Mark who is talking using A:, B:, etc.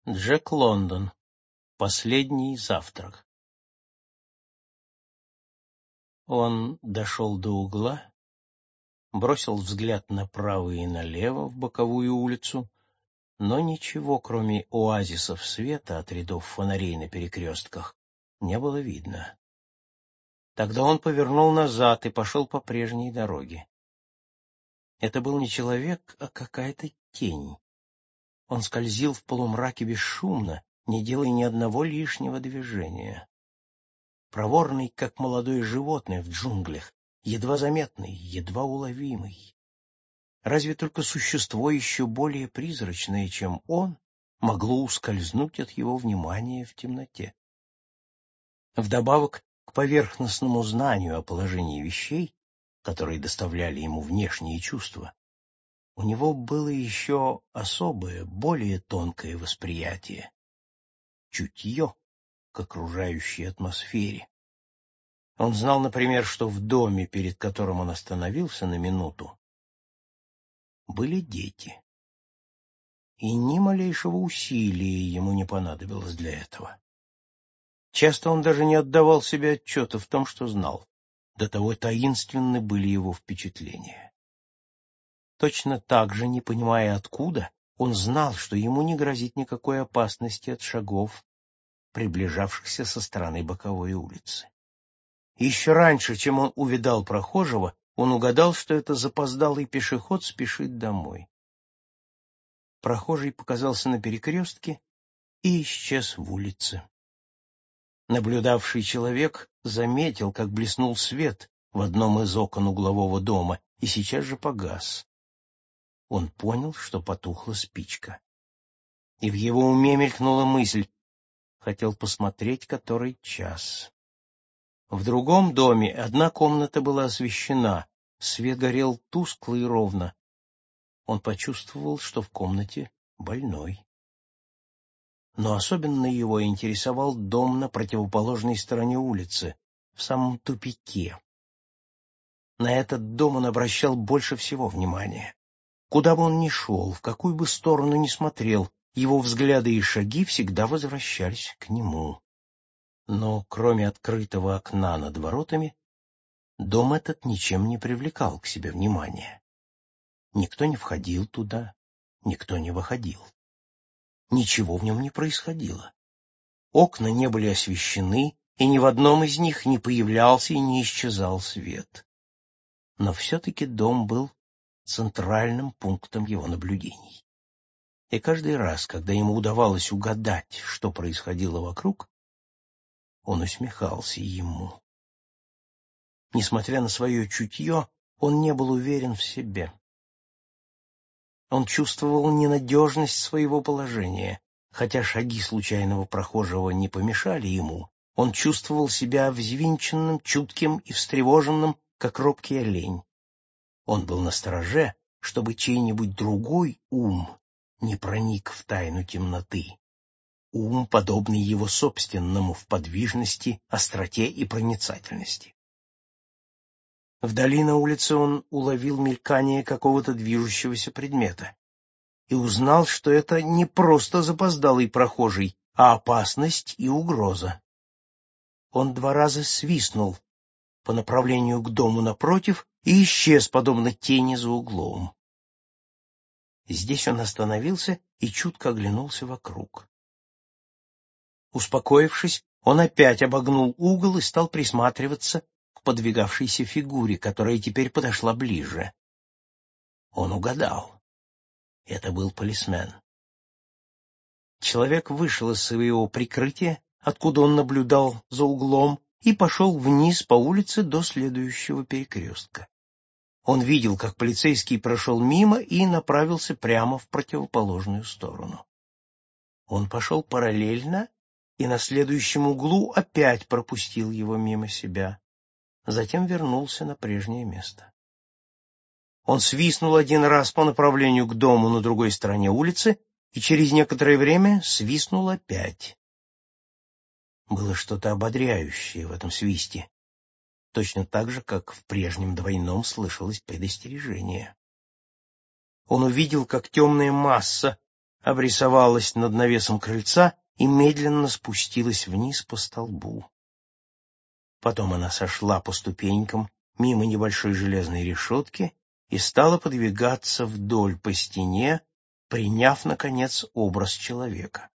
A: Джек Лондон. Последний завтрак. Он дошел до угла, бросил взгляд направо и налево в боковую улицу, но ничего, кроме оазисов света от рядов фонарей на перекрестках, не было видно. Тогда он повернул назад и пошел по прежней дороге. Это был не человек, а какая-то тень. Он скользил в полумраке бесшумно, не делая ни одного лишнего движения. Проворный, как молодое животное в джунглях, едва заметный, едва уловимый. Разве только существо еще более призрачное, чем он, могло ускользнуть от его внимания в темноте. Вдобавок к поверхностному знанию о положении вещей, которые доставляли ему внешние чувства, у него было еще особое, более тонкое восприятие — чутье к окружающей атмосфере. Он знал, например, что в доме, перед которым он остановился на минуту, были дети. И ни малейшего усилия ему не понадобилось для этого. Часто он даже не отдавал себе отчета в том, что знал. До того таинственны были его впечатления. Точно так же, не понимая откуда, он знал, что ему не грозит никакой опасности от шагов, приближавшихся со стороны боковой улицы. Еще раньше, чем он увидал прохожего, он угадал, что это запоздалый пешеход спешит домой. Прохожий показался на перекрестке и исчез в улице. Наблюдавший человек заметил, как блеснул свет в одном из окон углового дома, и сейчас же погас. Он понял, что потухла спичка. И в его уме мелькнула мысль: хотел посмотреть, который час. В другом доме одна комната была освещена, свет горел тускло и ровно. Он почувствовал, что в комнате больной. Но особенно его интересовал дом на противоположной стороне улицы, в самом тупике. На этот дом он обращал больше всего внимания. Куда бы он ни шел, в какую бы сторону ни смотрел, его взгляды и шаги всегда возвращались к нему. Но кроме открытого окна над воротами, дом этот ничем не привлекал к себе внимания. Никто не входил туда, никто не выходил. Ничего в нем не происходило. Окна не были освещены, и ни в одном из них не появлялся и не исчезал свет. Но все-таки дом был центральным пунктом его наблюдений. И каждый раз, когда ему удавалось угадать, что происходило вокруг, он усмехался ему. Несмотря на свое чутье, он не был уверен в себе. Он чувствовал ненадежность своего положения. Хотя шаги случайного прохожего не помешали ему, он чувствовал себя взвинченным, чутким и встревоженным, как робкий олень. Он был настороже, чтобы чей-нибудь другой ум не проник в тайну темноты. Ум, подобный его собственному в подвижности, остроте и проницательности. Вдали на улице он уловил мелькание какого-то движущегося предмета и узнал, что это не просто запоздалый прохожий, а опасность и угроза. Он 2 раза свистнул по направлению к дому напротив и исчез, подобно тени за углом. Здесь он остановился и чутко оглянулся вокруг. Успокоившись, он опять обогнул угол и стал присматриваться к подвигавшейся фигуре, которая теперь подошла ближе. Он угадал. Это был полисмен. Человек вышел из своего прикрытия, откуда он наблюдал за углом, и пошел вниз по улице до следующего перекрестка. Он видел, как полицейский прошел мимо и направился прямо в противоположную сторону. Он пошел параллельно и на следующем углу опять пропустил его мимо себя. Затем вернулся на прежнее место. Он свистнул 1 раз по направлению к дому на другой стороне улицы и через некоторое время свистнул опять. Было что-то ободряющее в этом свисте, точно так же, как в прежнем двойном слышалось предостережение. Он увидел, как темная масса, обрисовалась над навесом крыльца и медленно спустилась вниз по столбу. Потом она сошла по ступенькам мимо небольшой железной решетки и стала подвигаться вдоль по стене, приняв, наконец, образ человека.